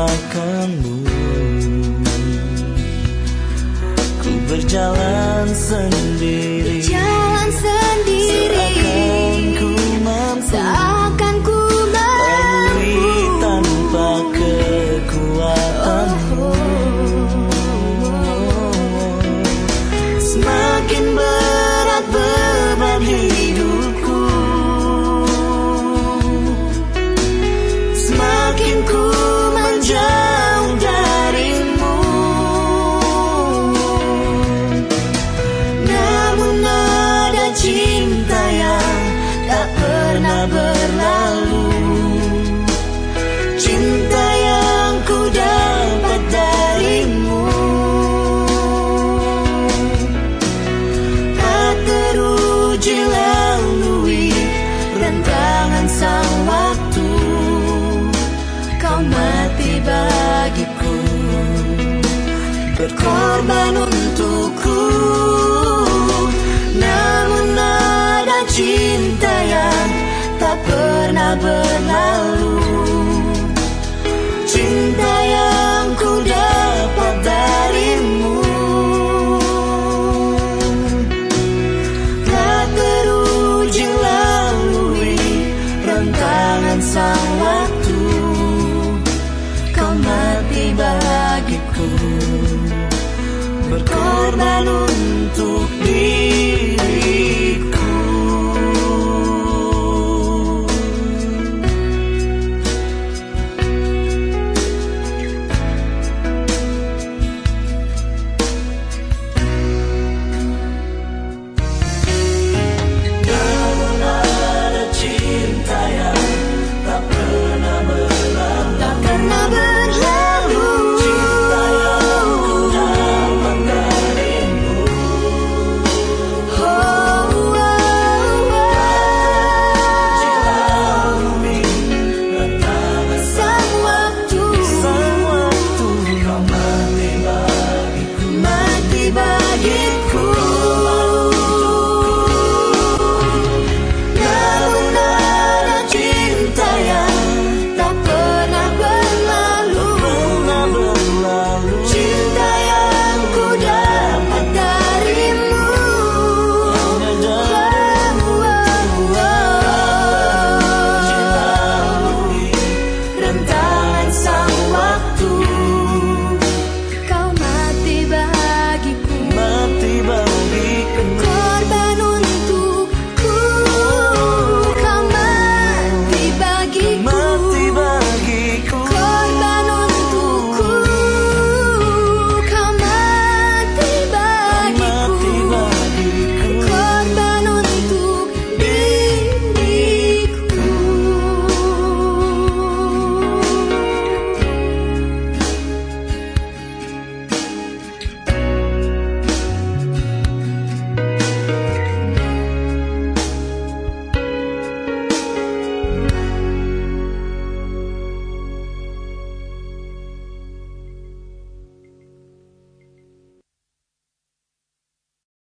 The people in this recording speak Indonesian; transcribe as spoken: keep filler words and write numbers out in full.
melupakanmu. Ku berjalan sendiri, berjalan sendiri, seakan ku mampu, seakan ku mampu tanpa kekuatanmu. Semakin berat beban hidupku, semakin ku menjauh darimu. Namun ada cinta yang tak pernah berlalu, cinta yang ku dapat darimu. Tak teruji lalui rentangan sang waktu, kau mati bagiku, berkorban untukku. Namun ada cinta yang tak pernah berlalu, cinta yang ku dapat darimu. Tak teruji lalui rentangan sang waktu, kau mati bagiku, berkorban untuk